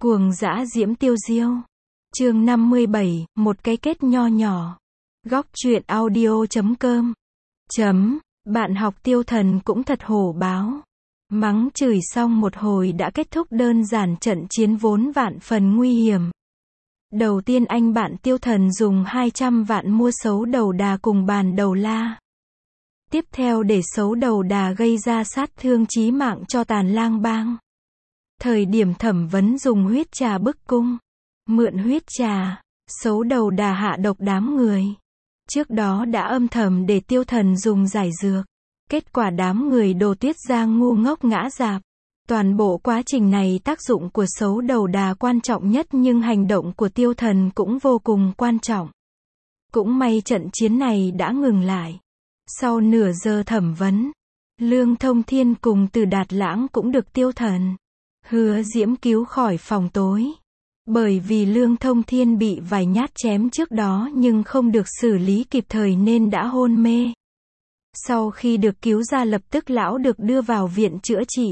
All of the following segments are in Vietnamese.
Cuồng dã diễm tiêu diêu. Chương 57, một cái kết nho nhỏ. Góc truyện audio.com. Bạn học Tiêu Thần cũng thật hổ báo. Mắng chửi xong một hồi đã kết thúc đơn giản trận chiến vốn vạn phần nguy hiểm. Đầu tiên anh bạn Tiêu Thần dùng 200 vạn mua Xấu Đầu Đà cùng Bàn Đầu La. Tiếp theo để Xấu Đầu Đà gây ra sát thương chí mạng cho Tàn Lang Bang. Thời điểm thẩm vấn dùng huyết trà bức cung. Mượn huyết trà, Xấu Đầu Đà hạ độc đám người. Trước đó đã âm thầm để Tiêu Thần dùng giải dược. Kết quả đám người Đồ Tuyết Giang ngu ngốc ngã rạp. Toàn bộ quá trình này tác dụng của Xấu Đầu Đà quan trọng nhất nhưng hành động của Tiêu Thần cũng vô cùng quan trọng. Cũng may trận chiến này đã ngừng lại. Sau nửa giờ thẩm vấn, Lương Thông Thiên cùng Từ Đạt Lãng cũng được Tiêu Thần Hứa Diễm cứu khỏi phòng tối. Bởi vì Lương Thông Thiên bị vài nhát chém trước đó nhưng không được xử lý kịp thời nên đã hôn mê. Sau khi được cứu ra lập tức lão được đưa vào viện chữa trị.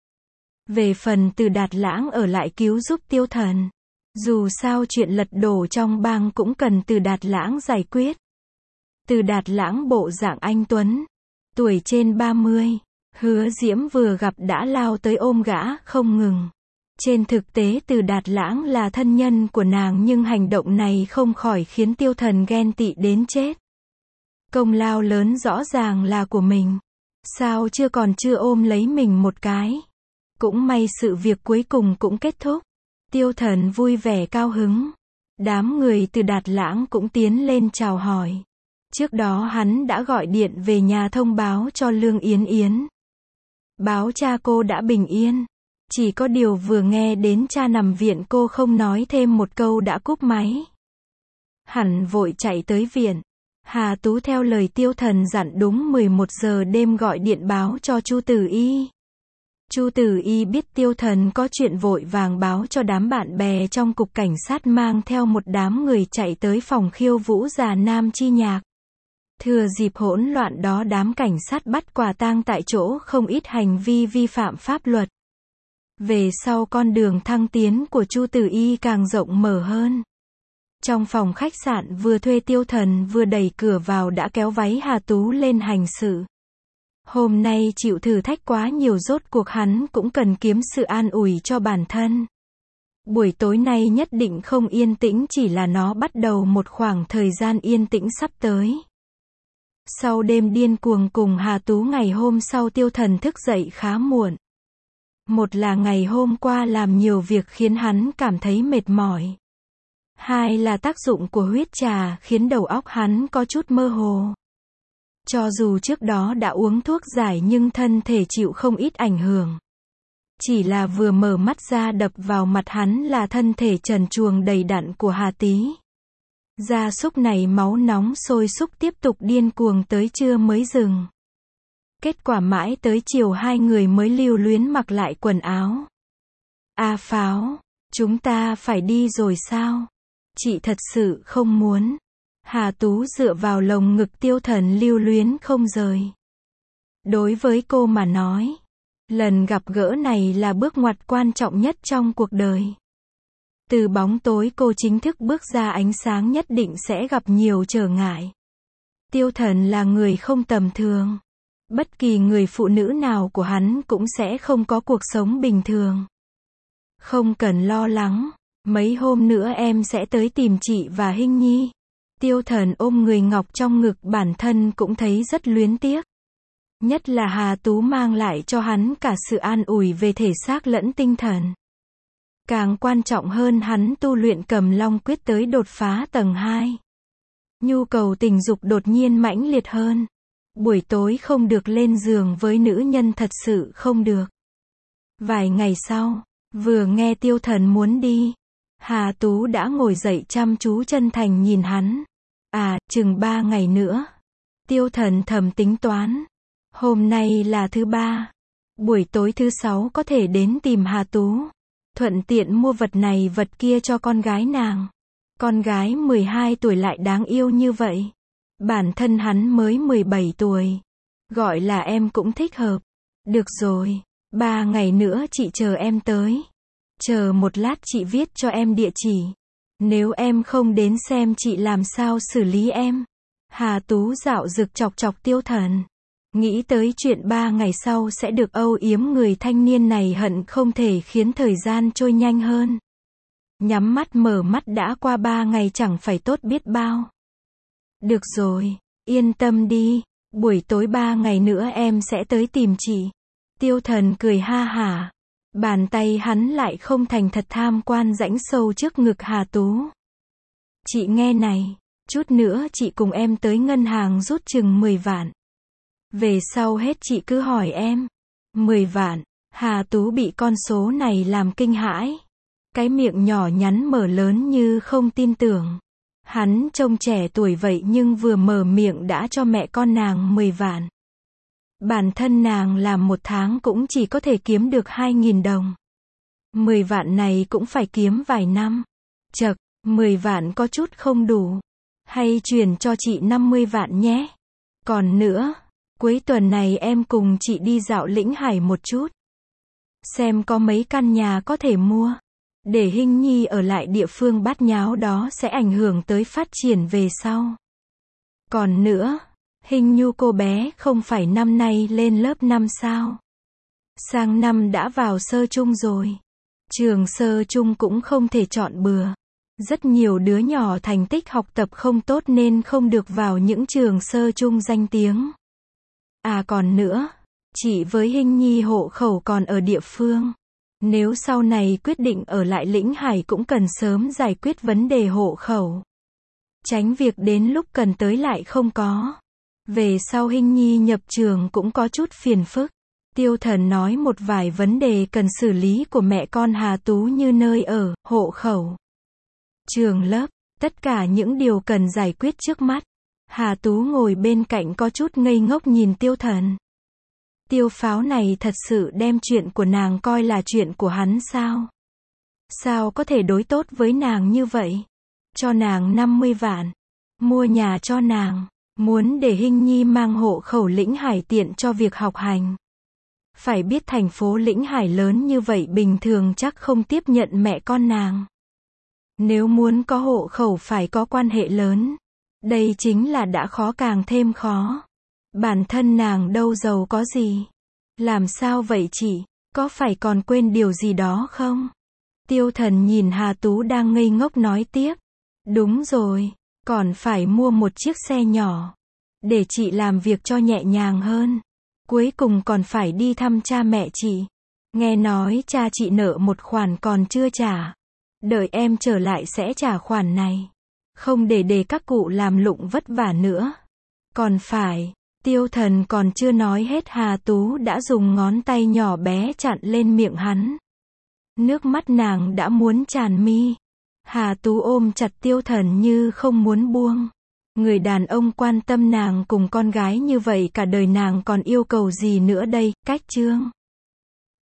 Về phần Từ Đạt Lãng ở lại cứu giúp Tiêu Thần. Dù sao chuyện lật đổ trong bang cũng cần Từ Đạt Lãng giải quyết. Từ Đạt Lãng bộ dạng anh tuấn, tuổi trên 30, Hứa Diễm vừa gặp đã lao tới ôm gã không ngừng. Trên thực tế Từ Đạt Lãng là thân nhân của nàng nhưng hành động này không khỏi khiến Tiêu Thần ghen tị đến chết. Công lao lớn rõ ràng là của mình. Sao chưa ôm lấy mình một cái. Cũng may sự việc cuối cùng cũng kết thúc. Tiêu Thần vui vẻ cao hứng. Đám người Từ Đạt Lãng cũng tiến lên chào hỏi. Trước đó hắn đã gọi điện về nhà thông báo cho Lương Yến Yến. Báo cha cô đã bình yên. Chỉ có điều vừa nghe đến cha nằm viện cô không nói thêm một câu đã cúp máy. Hẳn vội chạy tới viện. Hà Tú theo lời Tiêu Thần dặn đúng 11 giờ đêm gọi điện báo cho Chu Tử Y. Chu Tử Y biết Tiêu Thần có chuyện vội vàng báo cho đám bạn bè trong cục cảnh sát mang theo một đám người chạy tới phòng khiêu vũ Già Nam Chi Nhạc. Thừa dịp hỗn loạn đó đám cảnh sát bắt quả tang tại chỗ không ít hành vi vi phạm pháp luật. Về sau con đường thăng tiến của Chu Tử Y càng rộng mở hơn. Trong phòng khách sạn vừa thuê Tiêu Thần vừa đẩy cửa vào đã kéo váy Hà Tú lên hành sự. Hôm nay chịu thử thách quá nhiều rốt cuộc hắn cũng cần kiếm sự an ủi cho bản thân. Buổi tối nay nhất định không yên tĩnh chỉ là nó bắt đầu một khoảng thời gian yên tĩnh sắp tới. Sau đêm điên cuồng cùng Hà Tú ngày hôm sau Tiêu Thần thức dậy khá muộn. Một là ngày hôm qua làm nhiều việc khiến hắn cảm thấy mệt mỏi. Hai là tác dụng của huyết trà khiến đầu óc hắn có chút mơ hồ. Cho dù trước đó đã uống thuốc giải nhưng thân thể chịu không ít ảnh hưởng. Chỉ là vừa mở mắt ra đập vào mặt hắn là thân thể trần truồng đầy đặn của Hà Tý. Gia súc này máu nóng sôi sục tiếp tục điên cuồng tới trưa mới dừng. Kết quả mãi tới chiều hai người mới lưu luyến mặc lại quần áo. A Pháo, chúng ta phải đi rồi sao? Chị thật sự không muốn. Hà Tú dựa vào lồng ngực Tiêu Thần lưu luyến không rời. Đối với cô mà nói, lần gặp gỡ này là bước ngoặt quan trọng nhất trong cuộc đời. Từ bóng tối cô chính thức bước ra ánh sáng nhất định sẽ gặp nhiều trở ngại. Tiêu Thần là người không tầm thường. Bất kỳ người phụ nữ nào của hắn cũng sẽ không có cuộc sống bình thường. Không cần lo lắng, mấy hôm nữa em sẽ tới tìm chị và Hinh Nhi. Tiêu Thần ôm người ngọc trong ngực bản thân cũng thấy rất luyến tiếc. Nhất là Hà Tú mang lại cho hắn cả sự an ủi về thể xác lẫn tinh thần. Càng quan trọng hơn hắn tu luyện Cầm Long Quyết tới đột phá tầng 2. Nhu cầu tình dục đột nhiên mãnh liệt hơn. Buổi tối không được lên giường với nữ nhân thật sự không được. Vài ngày sau, vừa nghe Tiêu Thần muốn đi, Hà Tú đã ngồi dậy chăm chú chân thành nhìn hắn. Chừng 3 ngày nữa. Tiêu Thần thầm tính toán. Hôm nay là thứ 3. Buổi tối thứ 6 có thể đến tìm Hà Tú. Thuận tiện mua vật này vật kia cho con gái nàng. Con gái 12 tuổi lại đáng yêu như vậy. Bản thân hắn mới 17 tuổi. Gọi là em cũng thích hợp. Được rồi, 3 ngày nữa chị chờ em tới. Chờ một lát chị viết cho em địa chỉ. Nếu em không đến xem chị làm sao xử lý em. Hà Tú dạo dực chọc chọc Tiêu Thần. Nghĩ tới chuyện 3 ngày sau sẽ được âu yếm người thanh niên này hận không thể khiến thời gian trôi nhanh hơn. Nhắm mắt mở mắt đã qua 3 ngày chẳng phải tốt biết bao. Được rồi, yên tâm đi, buổi tối 3 ngày nữa em sẽ tới tìm chị. Tiêu Thần cười ha hả. Bàn tay hắn lại không thành thật tham quan rãnh sâu trước ngực Hà Tú. Chị nghe này, chút nữa chị cùng em tới ngân hàng rút chừng 10 vạn. Về sau hết chị cứ hỏi em. 10 vạn, Hà Tú bị con số này làm kinh hãi. Cái miệng nhỏ nhắn mở lớn như không tin tưởng. Hắn trông trẻ tuổi vậy nhưng vừa mở miệng đã cho mẹ con nàng 10 vạn. Bản thân nàng làm một tháng cũng chỉ có thể kiếm được 2.000 đồng. 10 vạn này cũng phải kiếm vài năm. Chậc, 10 vạn có chút không đủ. Hay chuyển cho chị 50 vạn nhé. Còn nữa, cuối tuần này em cùng chị đi dạo Lĩnh Hải một chút. Xem có mấy căn nhà có thể mua. Để Hinh Nhi ở lại địa phương bát nháo đó sẽ ảnh hưởng tới phát triển về sau. Còn nữa, Hình Nhu cô bé không phải năm nay lên lớp 5 sao? Sang năm đã vào sơ trung rồi. Trường sơ trung cũng không thể chọn bừa. Rất nhiều đứa nhỏ thành tích học tập không tốt nên không được vào những trường sơ trung danh tiếng. À còn nữa, chị với Hinh Nhi hộ khẩu còn ở địa phương. Nếu sau này quyết định ở lại Lĩnh Hải cũng cần sớm giải quyết vấn đề hộ khẩu. Tránh việc đến lúc cần tới lại không có. Về sau Hinh Nhi nhập trường cũng có chút phiền phức. Tiêu Thần nói một vài vấn đề cần xử lý của mẹ con Hà Tú như nơi ở, hộ khẩu, trường lớp, tất cả những điều cần giải quyết trước mắt. Hà Tú ngồi bên cạnh có chút ngây ngốc nhìn Tiêu Thần. Tiêu Pháo này thật sự đem chuyện của nàng coi là chuyện của hắn sao? Sao có thể đối tốt với nàng như vậy? Cho nàng 50 vạn. Mua nhà cho nàng. Muốn để Hinh Nhi mang hộ khẩu Lĩnh Hải tiện cho việc học hành. Phải biết thành phố Lĩnh Hải lớn như vậy bình thường chắc không tiếp nhận mẹ con nàng. Nếu muốn có hộ khẩu phải có quan hệ lớn. Đây chính là đã khó càng thêm khó. Bản thân nàng đâu giàu có gì. Làm sao vậy chị? Có phải còn quên điều gì đó không? Tiêu Thần nhìn Hà Tú đang ngây ngốc nói tiếp. Đúng rồi, còn phải mua một chiếc xe nhỏ. Để chị làm việc cho nhẹ nhàng hơn. Cuối cùng còn phải đi thăm cha mẹ chị. Nghe nói cha chị nợ một khoản còn chưa trả. Đợi em trở lại sẽ trả khoản này. Không để các cụ làm lụng vất vả nữa. Còn phải, Tiêu Thần còn chưa nói hết Hà Tú đã dùng ngón tay nhỏ bé chặn lên miệng hắn. Nước mắt nàng đã muốn tràn mi. Hà Tú ôm chặt Tiêu Thần như không muốn buông. Người đàn ông quan tâm nàng cùng con gái như vậy cả đời nàng còn yêu cầu gì nữa đây, cách chương.